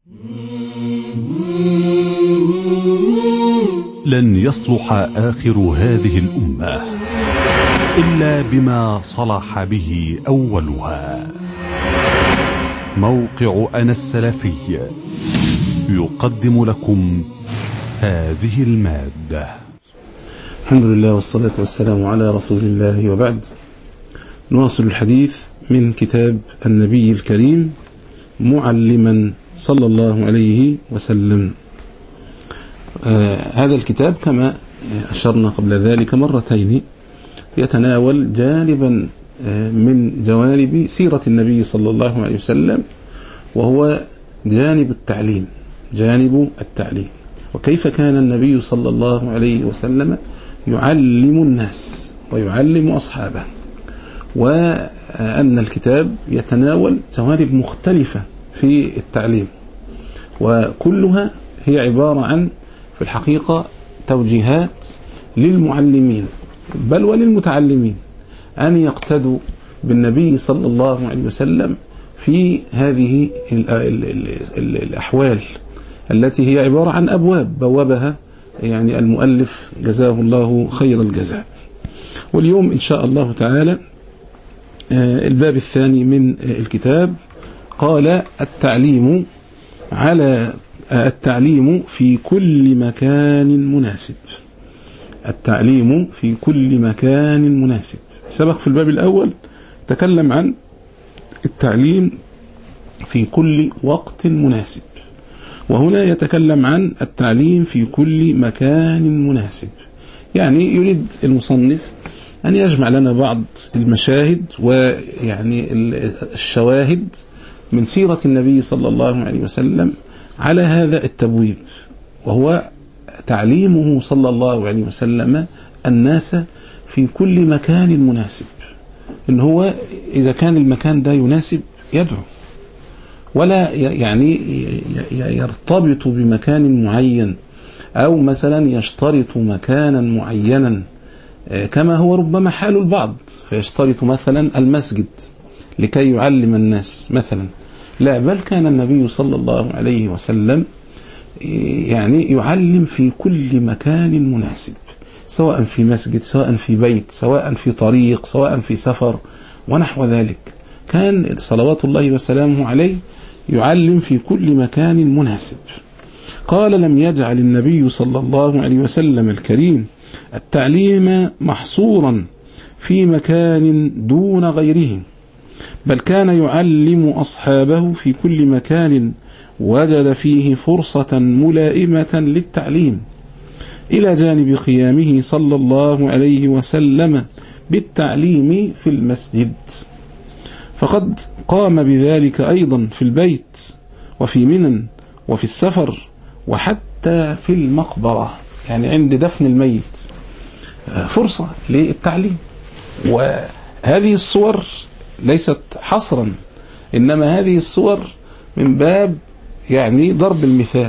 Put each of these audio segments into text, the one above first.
لن يصلح آخر هذه الأمة إلا بما صلح به أولها. موقع أنا السلفي يقدم لكم هذه المادة. الحمد لله والصلاة والسلام على رسول الله، وبعد. نواصل الحديث من كتاب النبي الكريم معلما صلى الله عليه وسلم. هذا الكتاب كما أشرنا قبل ذلك مرتين يتناول جانبا من جوانب سيرة النبي صلى الله عليه وسلم، وهو جانب التعليم، وكيف كان النبي صلى الله عليه وسلم يعلم الناس ويعلم أصحابه، وأن الكتاب يتناول جوانب مختلفة في التعليم، وكلها هي عبارة عن في الحقيقة توجيهات للمعلمين بل وللمتعلمين أن يقتدوا بالنبي صلى الله عليه وسلم في هذه الأحوال التي هي عبارة عن أبواب بوابها يعني المؤلف جزاه الله خير الجزاء. واليوم إن شاء الله تعالى الباب الثاني من الكتاب قال التعليم في كل مكان مناسب. التعليم في كل مكان مناسب. سبق في الباب الأول تكلم عن التعليم في كل وقت مناسب، وهنا يتكلم عن التعليم في كل مكان مناسب. يعني يريد المصنف أن يجمع لنا بعض المشاهد ويعني الشواهد من سيرة النبي صلى الله عليه وسلم على هذا التبويب، وهو تعليمه صلى الله عليه وسلم الناس في كل مكان مناسب. إن هو إذا كان المكان ده يناسب يدعو، ولا يعني يرتبط بمكان معين، أو مثلا يشترط مكانا معينا كما هو ربما حال البعض، فيشترط مثلا المسجد لكي يعلم الناس مثلا. لا، بل كان النبي صلى الله عليه وسلم يعني يعلم في كل مكان مناسب، سواء في مسجد، سواء في بيت، سواء في طريق، سواء في سفر ونحو ذلك. كان صلوات الله وسلامه عليه يعلم في كل مكان مناسب. قال: لم يجعل النبي صلى الله عليه وسلم الكريم التعليم محصورا في مكان دون غيره، بل كان يعلم أصحابه في كل مكان وجد فيه فرصة ملائمة للتعليم، إلى جانب قيامه صلى الله عليه وسلم بالتعليم في المسجد. فقد قام بذلك أيضا في البيت وفي منن وفي السفر وحتى في المقبرة، يعني عند دفن الميت فرصة للتعليم. وهذه الصور ليست حصرا، إنما هذه الصور من باب يعني ضرب المثال،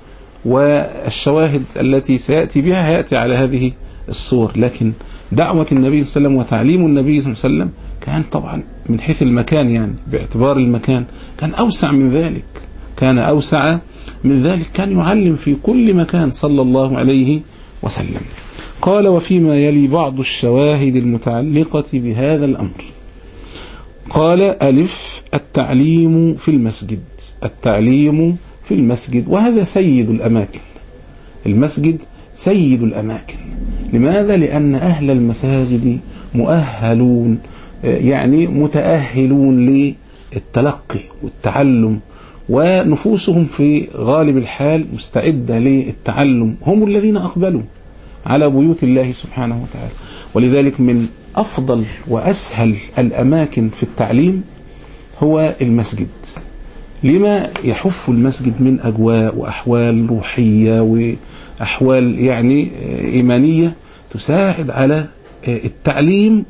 والشواهد التي سيأتي بها هيأتي على هذه الصور. لكن دعوة النبي صلى الله عليه وسلم وتعليم النبي صلى الله عليه وسلم كان طبعا من حيث المكان، يعني باعتبار المكان كان أوسع من ذلك، كان يعلم في كل مكان صلى الله عليه وسلم. قال: وفيما يلي بعض الشواهد المتعلقة بهذا الأمر. قال: ألف: التعليم في المسجد، وهذا سيد الأماكن. المسجد سيد الأماكن. لماذا؟ لأن أهل المساجد مؤهلون، يعني متأهلون للتلقي والتعلم، ونفوسهم في غالب الحال مستعدة للتعلم، هم الذين أقبلوا على بيوت الله سبحانه وتعالى. ولذلك من أفضل وأسهل الأماكن في التعليم هو المسجد، لما يحف المسجد من أجواء وأحوال روحية وأحوال يعني إيمانية تساعد على التعليم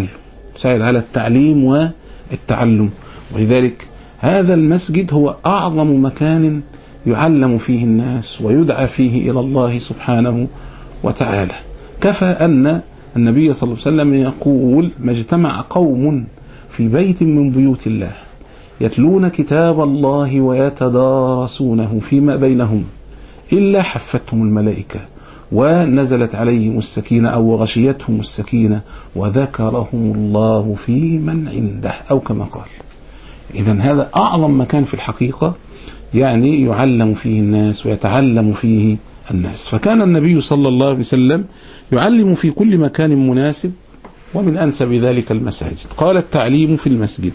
والتعلم. ولذلك هذا المسجد هو أعظم مكان يعلم فيه الناس ويدعى فيه إلى الله سبحانه وتعالى. كفى أن النبي صلى الله عليه وسلم يقول: ما اجتمع قوم في بيت من بيوت الله يتلون كتاب الله ويتدارسونه فيما بينهم إلا حفتهم الملائكة ونزلت عليهم السكينة أو غشيتهم السكينة وذكرهم الله في من عنده أو كما قال. إذن هذا أعظم مكان في الحقيقة، يعني يعلم فيه الناس ويتعلم فيه الناس. فكان النبي صلى الله عليه وسلم يعلم في كل مكان مناسب، ومن أنسب ذلك المساجد. قال التعليم في المسجد.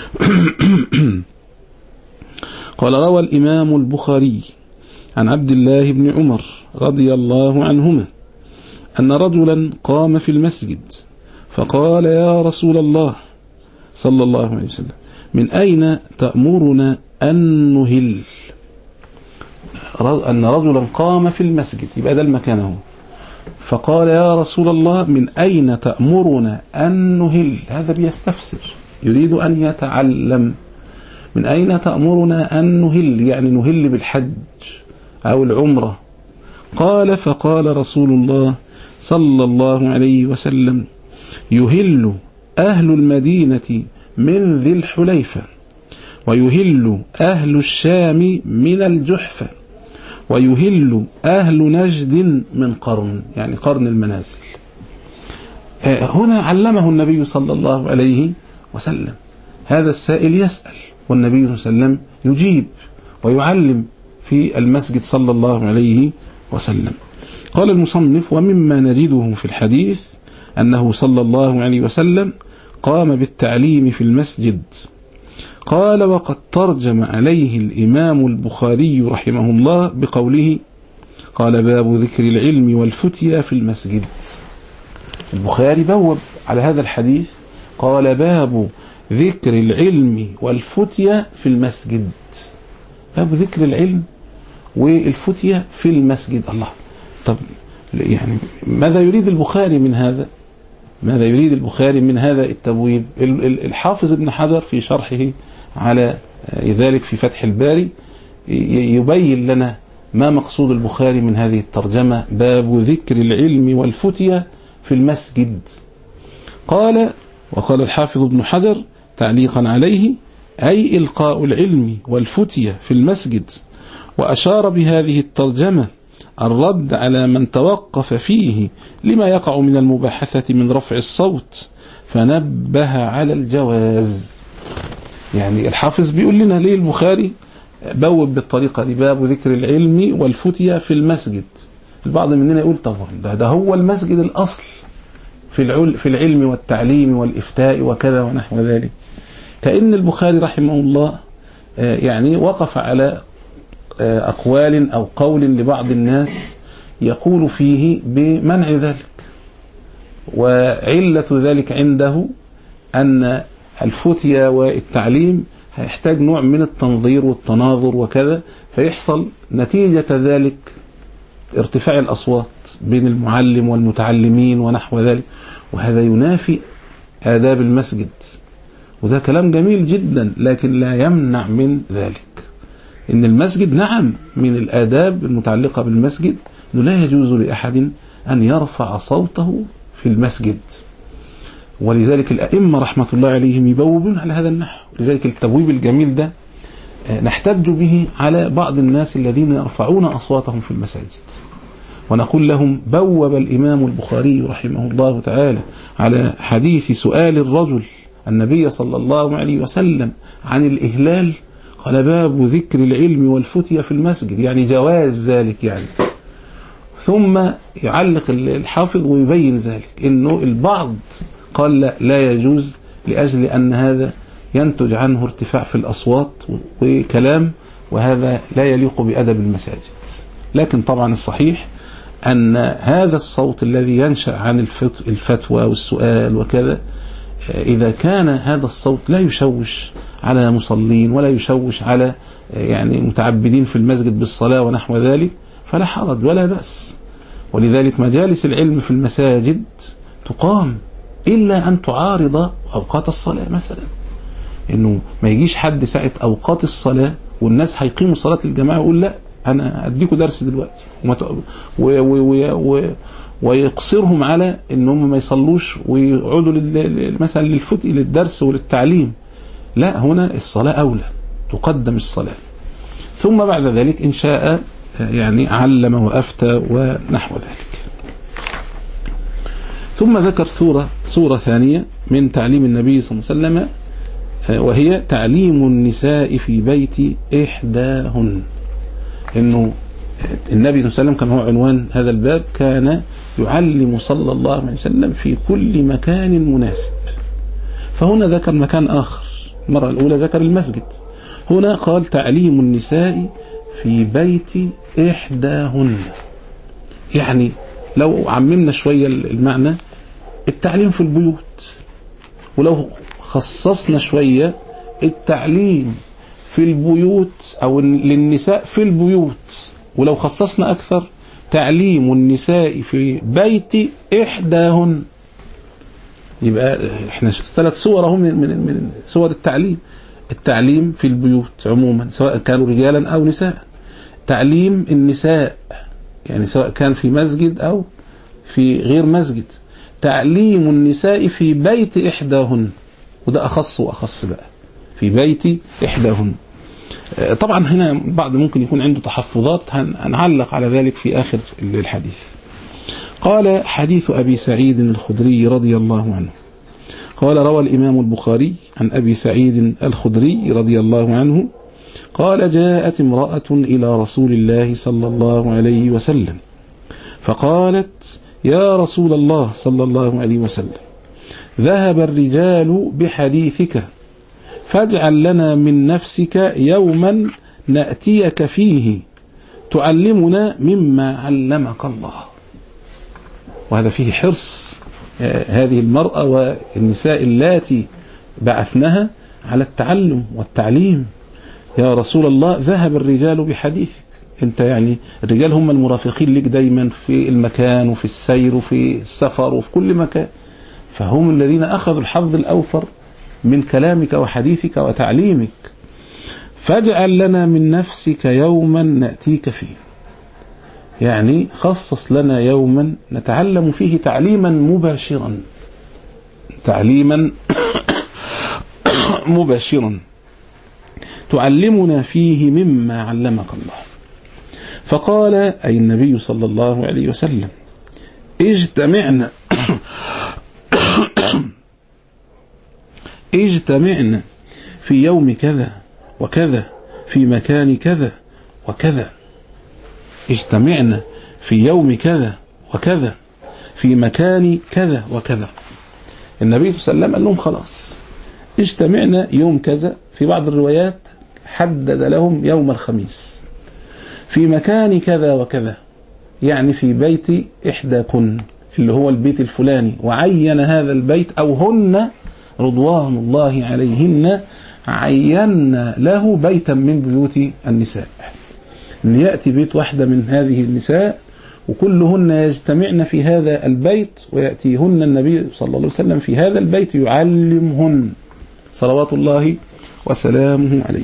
قال روى الإمام البخاري عن عبد الله بن عمر رضي الله عنهما أن رجلا قام في المسجد فقال يا رسول الله صلى الله عليه وسلم من أين تأمرنا أن نهل؟ أن رجلا قام في المسجد، يبقى ده المكان هو، فقال يا رسول الله من أين تأمرنا أن نهل؟ هذا بيستفسر، يريد أن يتعلم. من أين تأمرنا أن نهل؟ يعني نهل بالحج أو العمرة. قال فقال رسول الله صلى الله عليه وسلم يهل أهل المدينة من ذي الحليفة، ويهل أهل الشام من الجحفة، ويهل أهل نجد من قرن، يعني قرن المنازل. هنا علمه النبي صلى الله عليه وسلم. هذا السائل يسأل والنبي صلى الله عليه وسلم يجيب ويعلم في المسجد صلى الله عليه وسلم. قال المصنف ومما نجده في الحديث أنه صلى الله عليه وسلم قام بالتعليم في المسجد. قال وقد ترجم عليه الإمام البخاري رحمه الله بقوله قال باب ذكر العلم والفتيا في المسجد. البخاري بوب على هذا الحديث قال باب ذكر العلم والفتيا في المسجد. باب ذكر العلم والفتيا في المسجد. الله، طب يعني ماذا يريد البخاري من هذا؟ ماذا يريد البخاري من هذا التبويب؟ الحافظ ابن حجر في شرحه على ذلك في فتح الباري يبين لنا ما مقصود البخاري من هذه الترجمة باب ذكر العلم والفتيا في المسجد. قال وقال الحافظ ابن حجر تعليقا عليه أي إلقاء العلم والفتيا في المسجد، وأشار بهذه الترجمة الرد على من توقف فيه لما يقع من المباحثة من رفع الصوت فنبه على الجواز. يعني الحافظ بيقول لنا ليه البخاري بوب بالطريقة دي باب ذكر العلم والفتيا في المسجد. البعض مننا يقول طبعا ده هو المسجد الأصل في العلم والتعليم والإفتاء وكذا ونحو ذلك. كأن البخاري رحمه الله يعني وقف على أقوال أو قول لبعض الناس يقول فيه بمنع ذلك، وعلة ذلك عنده أن الفتيا والتعليم هيحتاج نوع من التنظير والتناظر وكذا، فيحصل نتيجة ذلك ارتفاع الأصوات بين المعلم والمتعلمين ونحو ذلك، وهذا ينافي آداب المسجد. وده كلام جميل جدا، لكن لا يمنع من ذلك إن المسجد نعم من الآداب المتعلقة بالمسجد أنه لا يجوز لأحد أن يرفع صوته في المسجد. ولذلك الأئمة رحمة الله عليهم يبوبون على هذا النحو. لذلك التبويب الجميل ده نحتج به على بعض الناس الذين يرفعون أصواتهم في المساجد، ونقول لهم بوب الإمام البخاري رحمه الله تعالى على حديث سؤال الرجل النبي صلى الله عليه وسلم عن الإهلال، قال باب ذكر العلم والفتيا في المسجد، يعني جواز ذلك يعني. ثم يعلق الحافظ ويبين ذلك إنه البعض قال لا يجوز لأجل أن هذا ينتج عنه ارتفاع في الأصوات وكلام، وهذا لا يليق بأدب المساجد. لكن طبعا الصحيح أن هذا الصوت الذي ينشأ عن الفتوى والسؤال وكذا، إذا كان هذا الصوت لا يشوش على مصلين ولا يشوش على يعني متعبدين في المسجد بالصلاة ونحو ذلك، فلا حرج ولا بأس. ولذلك مجالس العلم في المساجد تقام إلا أن تعارض أوقات الصلاة مثلا، إنه ما يجيش حد ساعة أوقات الصلاة والناس هيقيموا صلاة الجماعة ويقول لا أنا أديكوا درس دلوقتي ويقصرهم على إنهم ما يصلوش ويقعدوا مثلا للدرس وللتعليم. لا، هنا الصلاة أولى، تقدم الصلاة، ثم بعد ذلك إن شاء يعني علم وأفتى ونحو ذلك. ثم ذكر صورة ثانية من تعليم النبي صلى الله عليه وسلم، وهي تعليم النساء في بيت إحداهن. إنه النبي صلى الله عليه وسلم كان هو عنوان هذا الباب، كان يعلم صلى الله عليه وسلم في كل مكان مناسب. فهنا ذكر مكان آخر، المرة الأولى ذكر المسجد، هنا قال تعليم النساء في بيت إحداهن. يعني لو عممنا شوية المعنى، التعليم في البيوت، ولو خصصنا شوية التعليم في البيوت أو للنساء في البيوت، ولو خصصنا أكثر تعليم النساء في بيت إحداهن، يبقى احنا 3 صور هم من صور التعليم في البيوت عموما، سواء كانوا رجالا أو نساء. تعليم النساء يعني سواء كان في مسجد أو في غير مسجد. تعليم النساء في بيت إحداهن، وده أخص وأخص بقى، في بيت إحداهن. طبعا هنا بعض ممكن يكون عنده تحفظات، هنعلق على ذلك في آخر الحديث. قال حديث أبي سعيد الخدري رضي الله عنه، قال روى الإمام البخاري عن أبي سعيد الخدري رضي الله عنه قال جاءت امرأة إلى رسول الله صلى الله عليه وسلم فقالت يا رسول الله صلى الله عليه وسلم ذهب الرجال بحديثك فاجعل لنا من نفسك يوما نأتيك فيه تعلمنا مما علمك الله. وهذا فيه حرص هذه المرأة والنساء اللاتي بعثناها على التعلم والتعليم. يا رسول الله ذهب الرجال بحديثك، انت يعني الرجال هم المرافقين لك دايما في المكان وفي السير وفي السفر وفي كل مكان، فهم الذين أخذوا الحظ الأوفر من كلامك وحديثك وتعليمك. فاجعل لنا من نفسك يوما نأتيك فيه، يعني خصص لنا يوما نتعلم فيه تعليما مباشرا، تعليما مباشرا تعلمنا فيه مما علمك الله. فقال أي النبي صلى الله عليه وسلم اجتمعنا اجتمعنا في يوم كذا وكذا في مكان كذا وكذا. اجتمعنا في يوم كذا وكذا في مكان كذا وكذا. النبي صلى الله عليه وسلم قال لهم خلاص اجتمعنا يوم كذا، في بعض الروايات حدد لهم يوم الخميس، في مكان كذا وكذا، يعني في بيت إحداكن اللي هو البيت الفلاني، وعين هذا البيت أو هن رضوان الله عليهن عينا له بيتا من بيوت النساء، أن يأتي بيت واحدة من هذه النساء وكلهن يجتمعن في هذا البيت، ويأتيهن النبي صلى الله عليه وسلم في هذا البيت يعلمهن صلوات الله وسلامه عليه.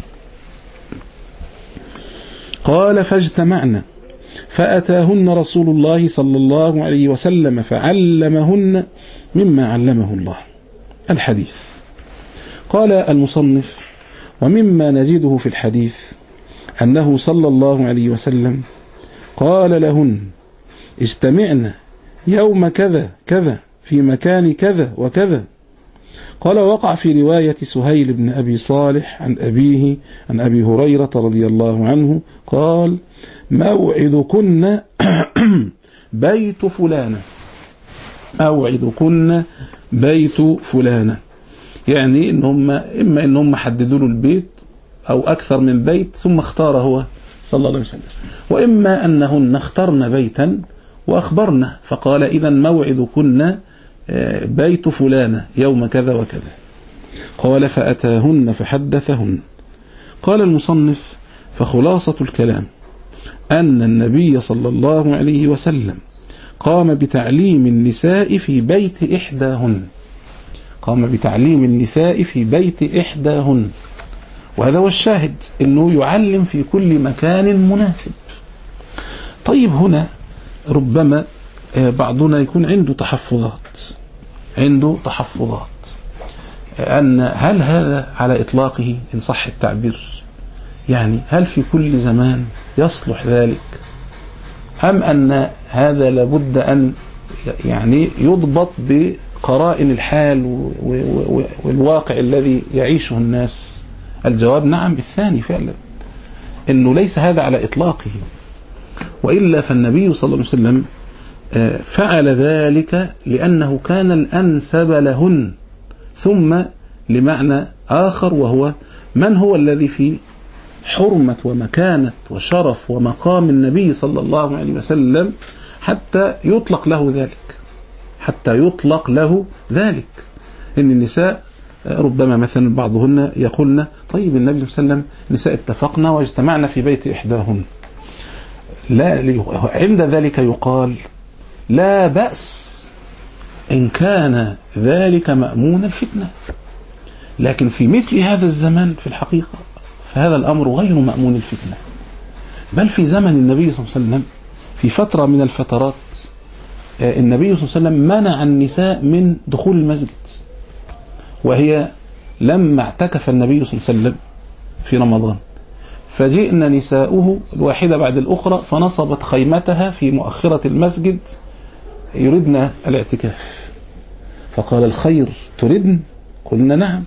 قال فاجتمعنا فأتاهن رسول الله صلى الله عليه وسلم فعلمهن مما علمه الله. الحديث. قال المصنف ومما نجده في الحديث أنه صلى الله عليه وسلم قال لهن اجتمعنا يوم كذا كذا في مكان كذا وكذا. قال وقع في رواية سهيل بن أبي صالح عن أبيه عن أبي هريرة رضي الله عنه قال موعدكن بيت فلانة، موعدكن بيت فلانة، يعني إما إنهم حددوا له البيت أو أكثر من بيت ثم اختار هو صلى الله عليه وسلم، وإما أنهن اخترن بيتا وأخبرنا فقال إذا موعدكن بيت فلانة يوم كذا وكذا. قال فأتاهن فحدثهن. قال المصنف فخلاصة الكلام أن النبي صلى الله عليه وسلم قام بتعليم النساء في بيت إحداهن، قام بتعليم النساء في بيت إحداهن، وهذا هو الشاهد أنه يعلم في كل مكان مناسب. طيب هنا ربما بعضنا يكون عنده تحفظات، هل هذا على إطلاقه إن صح التعبير؟ يعني هل في كل زمان يصلح ذلك، أم أن هذا لابد أن يعني يضبط بقرائن الحال والواقع الذي يعيشه الناس؟ الجواب نعم بالثاني فعلا، إنه ليس هذا على إطلاقه، وإلا فالنبي صلى الله عليه وسلم فعل ذلك لأنه كان الأنسب لهن، ثم لمعنى آخر، وهو من هو الذي في حرمة ومكانة وشرف ومقام النبي صلى الله عليه وسلم حتى يطلق له ذلك. إن النساء ربما مثلا بعضهن يقولن طيب النبي صلى الله عليه وسلم نساء اتفقنا واجتمعنا في بيت إحداهن، لا، عند ذلك يقال لا بأس إن كان ذلك مأمون الفتنة، لكن في مثل هذا الزمان في الحقيقة فهذا الأمر غير مأمون الفتنة. بل في زمن النبي صلى الله عليه وسلم في فترة من الفترات النبي صلى الله عليه وسلم منع النساء من دخول المسجد، وهي لما اعتكف النبي صلى الله عليه وسلم في رمضان فجئنا نساؤه الواحدة بعد الأخرى فنصبت خيمتها في مؤخرة المسجد يردن الاعتكاف، فقال الخير تردن؟ قلنا نعم.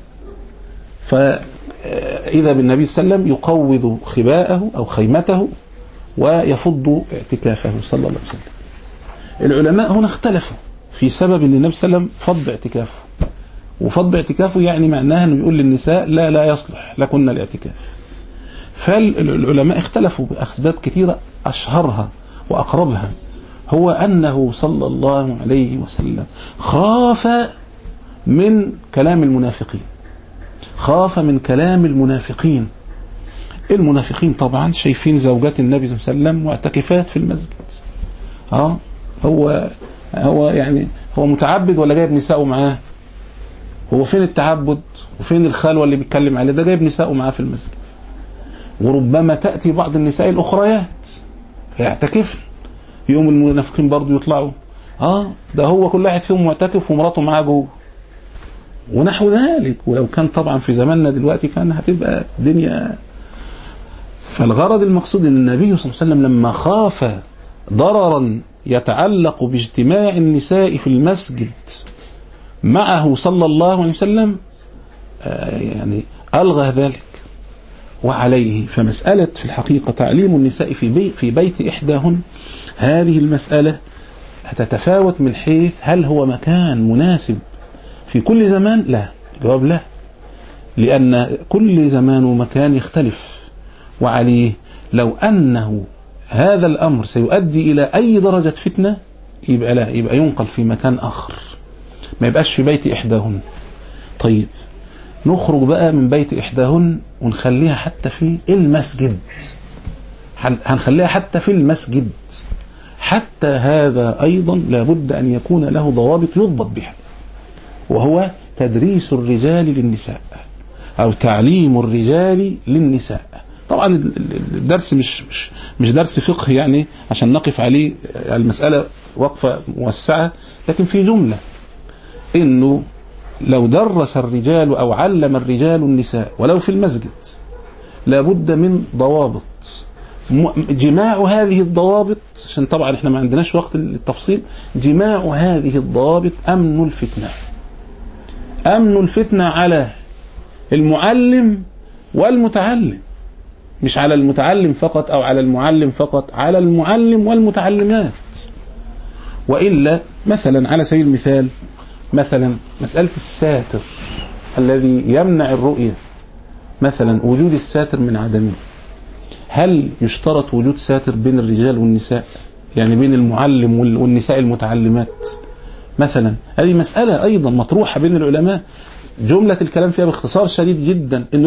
فإذا بالنبي صلى الله عليه وسلم يقوض خباءه أو خيمته ويفض اعتكافه صلى الله عليه وسلم. العلماء هنا اختلفوا في سبب أن النبي صلى الله عليه وسلم فض اعتكافه، وفض اعتكافه يعني معناها أنه يقول للنساء لا يصلح لكن الاعتكاف. فالعلماء اختلفوا بأسباب كثيرة، أشهرها وأقربها هو أنه صلى الله عليه وسلم خاف من كلام المنافقين. المنافقين طبعا شايفين زوجات النبي صلى الله عليه وسلم معتكفات في المسجد، هو يعني هو متعبد ولا جايب نساءه معاه؟ هو فين التعبد وفين الخلوة اللي بيتكلم عليه؟ ده جايب نساءه معاه في المسجد. وربما تأتي بعض النساء الأخريات يعتكفن، يوم المنافقين برضو يطلعوا ده هو كل واحد فيهم معتكف ومراته معاه جوه ونحو ذلك. ولو كان طبعا في زماننا دلوقتي كان هتبقى الدنيا. فالغرض المقصود ان النبي صلى الله عليه وسلم لما خاف ضررا يتعلق باجتماع النساء في المسجد معه صلى الله عليه وسلم يعني ألغى ذلك. وعليه فمسألة في الحقيقة تعليم النساء في بيت إحداهن، هذه المسألة هتتفاوت من حيث هل هو مكان مناسب في كل زمان؟ لا، جواب لا، لأن كل زمان ومكان يختلف. وعليه لو أنه هذا الأمر سيؤدي إلى أي درجة فتنة يبقى لا، يبقى ينقل في مكان آخر، ما يبقاش في بيت إحداهن. طيب نخرج بقى من بيت إحداهن ونخليها حتى في المسجد، هنخليها حتى في المسجد. حتى هذا أيضا لابد أن يكون له ضوابط يضبط بها، وهو تدريس الرجال للنساء أو تعليم الرجال للنساء. طبعا الدرس مش درس فقه يعني عشان نقف عليه المسألة وقفة موسعة، لكن في جملة إنه لو درس الرجال أو علم الرجال النساء ولو في المسجد لابد من ضوابط. جماع هذه الضوابط، عشان طبعا احنا ما عندناش وقت للتفصيل، جماع هذه الضوابط أمن الفتنة على المعلم والمتعلم، مش على المتعلم فقط أو على المعلم فقط، على المعلم والمتعلمات. وإلا مثلا على سبيل المثال مثلا مسألة الساتر الذي يمنع الرؤية، مثلا وجود الساتر من عدمه، هل يشترط وجود ساتر بين الرجال والنساء، يعني بين المعلم والنساء المتعلمات مثلا؟ هذه مسألة أيضا مطروحة بين العلماء، جملة الكلام فيها باختصار شديد جدا إنه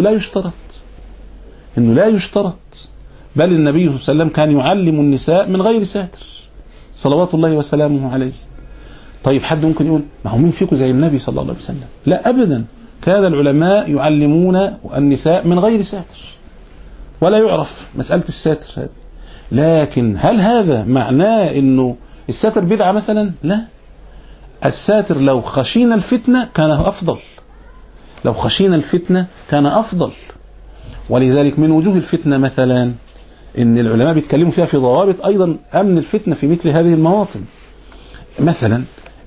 لا يشترط، بل النبي صلى الله عليه وسلم كان يعلم النساء من غير ساتر صلوات الله وسلامه عليه. طيب حد ممكن يقول ما هو مين فيكم زي النبي صلى الله عليه وسلم؟ لا أبدا، كان العلماء يعلمون النساء من غير ساتر ولا يعرف مسألة الساتر هذه. لكن هل هذا معناه إنه الساتر بدعة مثلا؟ لا، الساتر لو خشينا الفتنة كان أفضل، لو خشينا الفتنة كان أفضل. ولذلك من وجوه الفتنة مثلا إن العلماء بيتكلموا فيها في ضوابط أيضا أمن الفتنة في مثل هذه المواطن. مثلا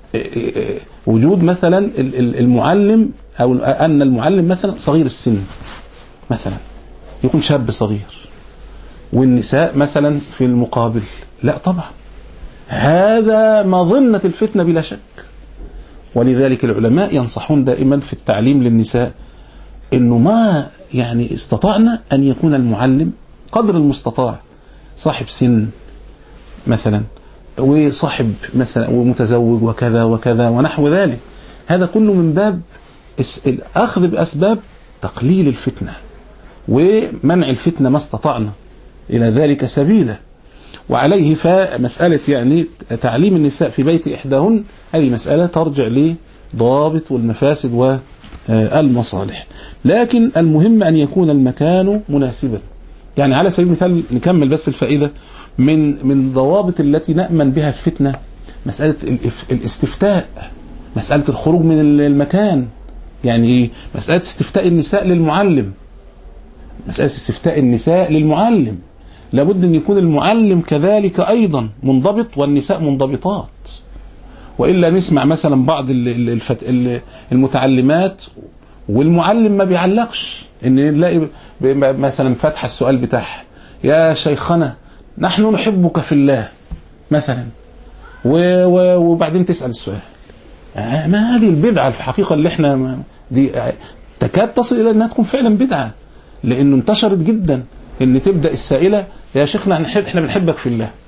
وجود مثلا المعلم، أو أن المعلم مثلا صغير السن، مثلا يكون شاب صغير، والنساء مثلا في المقابل، لا طبعا هذا مظنة الفتنة بلا شك. ولذلك العلماء ينصحون دائما في التعليم للنساء إنه ما يعني استطعنا أن يكون المعلم قدر المستطاع صاحب سن مثلا، وصاحب مثلا ومتزوج وكذا وكذا ونحو ذلك. هذا كله من باب الأخذ بأسباب تقليل الفتنة ومنع الفتنة ما استطعنا إلى ذلك سبيلا. وعليه فمسألة يعني تعليم النساء في بيت إحداهن هذه مسألة ترجع لضابط والمفاسد والمصالح، لكن المهم أن يكون المكان مناسبا. يعني على سبيل المثال نكمل بس الفائدة من ضوابط التي نأمن بها الفتنة، مسألة الاستفتاء، مسألة الخروج من المكان. يعني مسألة استفتاء النساء للمعلم، مسألة استفتاء النساء للمعلم لابد أن يكون المعلم كذلك أيضا منضبط والنساء منضبطات، وإلا نسمع مثلا بعض المتعلمات والمعلم ما بيعلقش، إن نلاقي مثلا فتح السؤال بتاعها يا شيخنا نحن نحبك في الله مثلا، وبعدين تسأل السؤال. ما هذه البدعة في الحقيقة اللي احنا دي تكاد تصل إلى أنها تكون فعلا بدعة، لأنه انتشرت جدا إن تبدأ السائلة يا شيخنا احنا بنحبك في الله.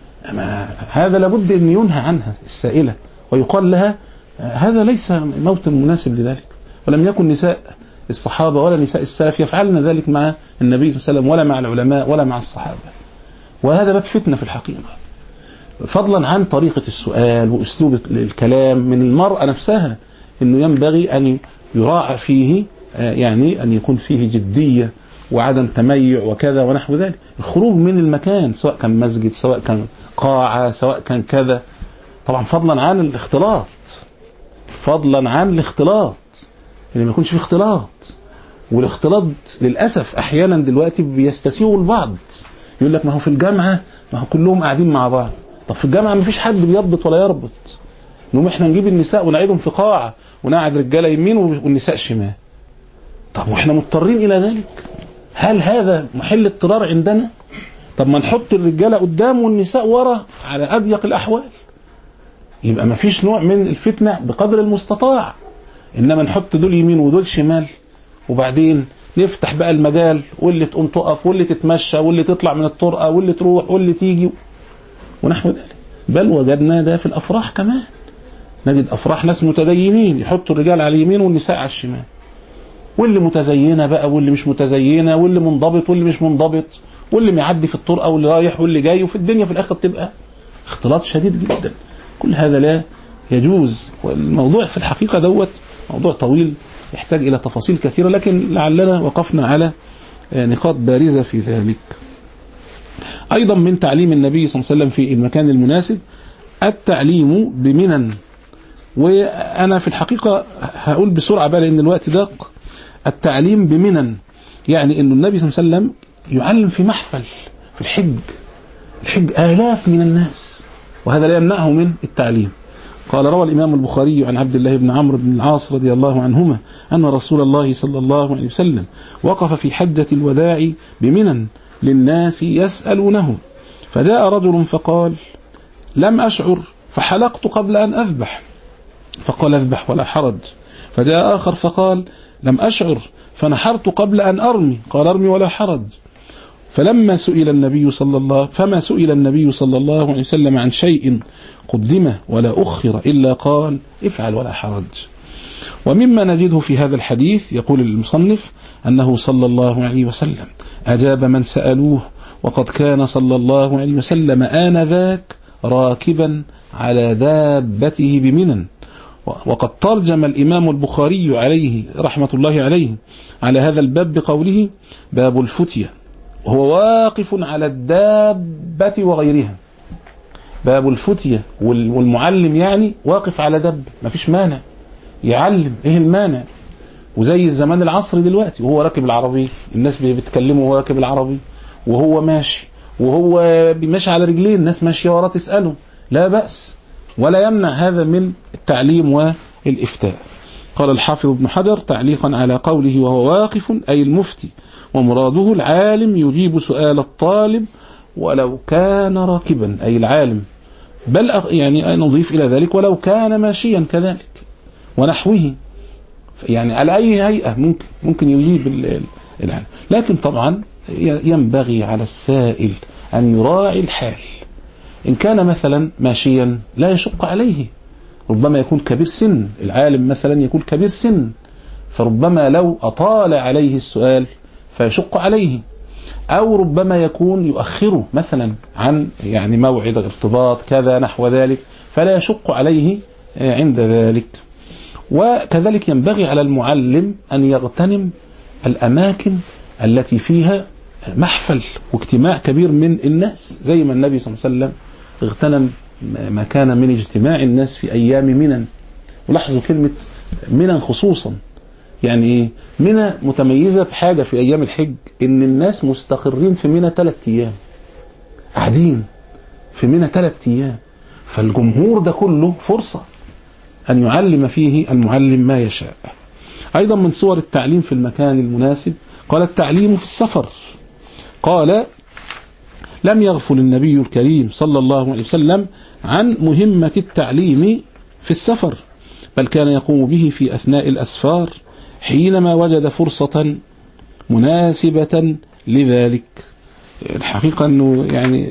هذا لابد أن ينهى عنها السائلة ويقال لها هذا ليس موطن مناسب لذلك. ولم يكن نساء الصحابة ولا نساء السلف يفعلن ذلك مع النبي صلى الله عليه وسلم ولا مع العلماء ولا مع الصحابة، وهذا باب فتنة في الحقيقة، فضلا عن طريقة السؤال وأسلوب الكلام من المرأة نفسها، إنه ينبغي أن يراعى فيه يعني أن يكون فيه جدية وعدم تميع وكذا ونحو ذلك. الخروج من المكان سواء كان مسجد سواء كان قاعة سواء كان كذا، طبعا فضلا عن الاختلاط، فضلا عن الاختلاط يعني ما يكونش فيه اختلاط. والاختلاط للأسف أحيانا دلوقتي بيستسيغوا البعض، يقول لك ما هو في الجامعة ما هو كلهم قاعدين مع بعض. طب في الجامعة ما فيش حد بيضبط ولا يربط، نقوم احنا نجيب النساء ونعيدهم في قاعة ونقعد رجالة يمين والنساء شمال. طب واحنا مضطرين إلى ذلك؟ هل هذا محل اضطرار عندنا؟ طب ما نحط الرجالة قدام والنساء ورا على أضيق الأحوال، يبقى ما فيش نوع من الفتنة بقدر المستطاع. إنما نحط دول يمين ودول شمال، وبعدين نفتح بقى المجال، واللي تقوم تقف واللي تتمشى واللي تطلع من الطرقة واللي تروح واللي تيجي ونحو ذلك. بل وجدنا ده في الأفراح كمان، نجد أفراح ناس متدينين يحطوا الرجال على اليمين والنساء على الشمال، واللي متزينة بقى واللي مش متزينة، واللي منضبط واللي مش منضبط، واللي معدي في الطرقة واللي رايح واللي جاي، وفي الدنيا في الآخر تبقى اختلاط شديد جدا. كل هذا لا يجوز. والموضوع في الحقيقة دوت موضوع طويل يحتاج إلى تفاصيل كثيرة، لكن لعلنا وقفنا على نقاط بارزة في ذلك. أيضا من تعليم النبي صلى الله عليه وسلم في المكان المناسب التعليم بمنن. وأنا في الحقيقة هقول بسرعة بقى لأن الوقت دق. التعليم بمنن يعني أن النبي صلى الله عليه وسلم يعلم في محفل في الحج آلاف من الناس، وهذا لا يمنعه من التعليم. قال روى الإمام البخاري عن عبد الله بن عمرو بن العاص رضي الله عنهما أن رسول الله صلى الله عليه وسلم وقف في حجة الوداع بمنن للناس يسألونه، فجاء رجل فقال لم أشعر فحلقت قبل أن أذبح، فقال اذبح ولا حرج. فجاء آخر فقال لم أشعر فنحرت قبل أن أرمي، قال أرمي ولا حرج. فما سئل النبي صلى الله عليه وسلم عن شيء قدم ولا أخر إلا قال افعل ولا حرج. ومما نجده في هذا الحديث يقول المصنف أنه صلى الله عليه وسلم أجاب من سألوه، وقد كان صلى الله عليه وسلم آنذاك راكبا على دابته بمنن. وقد ترجم الإمام البخاري عليه رحمة الله عليه على هذا الباب بقوله باب الفتية، وهو واقف على الدابة وغيرها. باب الفتية والمعلم يعني واقف على دب، ما فيش مانع يعلم، ايه المانع؟ وزي الزمان العصر دلوقتي، وهو راكب العربية الناس بتكلمه وهو راكب العربي، وهو ماشي وهو ماشي على رجلين الناس ماشية وراه تسأله، لا بأس ولا يمنع هذا من التعليم والإفتاء. قال الحافظ ابن حجر تعليقا على قوله وهو واقف أي المفتي، ومراده العالم يجيب سؤال الطالب ولو كان راكبا، أي العالم، بل يعني نضيف إلى ذلك ولو كان ماشيا كذلك ونحوه، يعني على أي هيئة ممكن يجيب العالم. لكن طبعا ينبغي على السائل أن يراعي الحال. إن كان مثلا ماشيا لا يشق عليه، ربما يكون كبير سن، العالم مثلا يكون كبير سن، فربما لو أطال عليه السؤال فيشق عليه، أو ربما يكون يؤخره مثلا عن يعني موعد ارتباط كذا نحو ذلك، فلا يشق عليه عند ذلك. وكذلك ينبغي على المعلم أن يغتنم الأماكن التي فيها محفل واجتماع كبير من الناس، زي ما النبي صلى الله عليه وسلم اغتنم ما كان من اجتماع الناس في أيام منى. ولاحظوا كلمة منى خصوصا، يعني إيه؟ منى متميزة بحاجة في أيام الحج، إن الناس مستقرين في منى 3 أيام، قاعدين في منى 3 أيام، فالجمهور ده كله فرصة أن يعلم فيه المعلم ما يشاء. أيضا من صور التعليم في المكان المناسب قال التعليم في السفر. قال لم يغفل النبي الكريم صلى الله عليه وسلم عن مهمة التعليم في السفر، بل كان يقوم به في أثناء الأسفار حينما وجد فرصة مناسبة لذلك. الحقيقة أنه يعني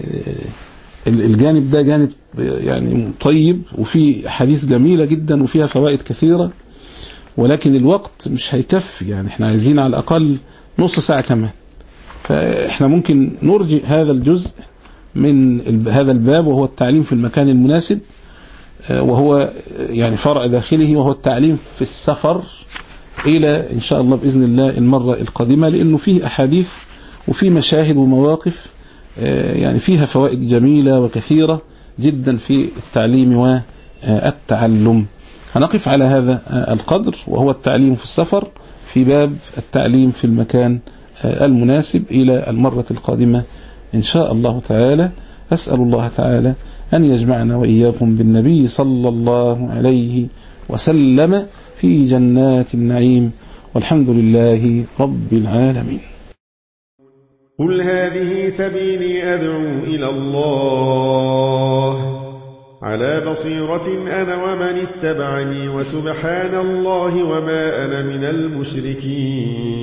الجانب ده جانب يعني طيب، وفي حديث جميلة جدا وفيها فوائد كثيرة، ولكن الوقت مش هيكفي، يعني احنا عايزين على الأقل نص ساعة كمان، فاحنا ممكن نرجئ هذا الجزء من هذا الباب، وهو التعليم في المكان المناسب، وهو يعني فرع داخله، وهو التعليم في السفر، إلى إن شاء الله بإذن الله المرة القادمة، لأنه فيه أحاديث وفيه مشاهد ومواقف يعني فيها فوائد جميلة وكثيرة جدا في التعليم والتعلم. هنقف على هذا القدر، وهو التعليم في السفر في باب التعليم في المكان المناسب، إلى المرة القادمة إن شاء الله تعالى. أسأل الله تعالى أن يجمعنا وإياكم بالنبي صلى الله عليه وسلم في جنات النعيم، والحمد لله رب العالمين. قل هذه سبيلي أدعو إلى الله على بصيرة أنا ومن اتبعني، وسبحان الله وما أنا من المشركين.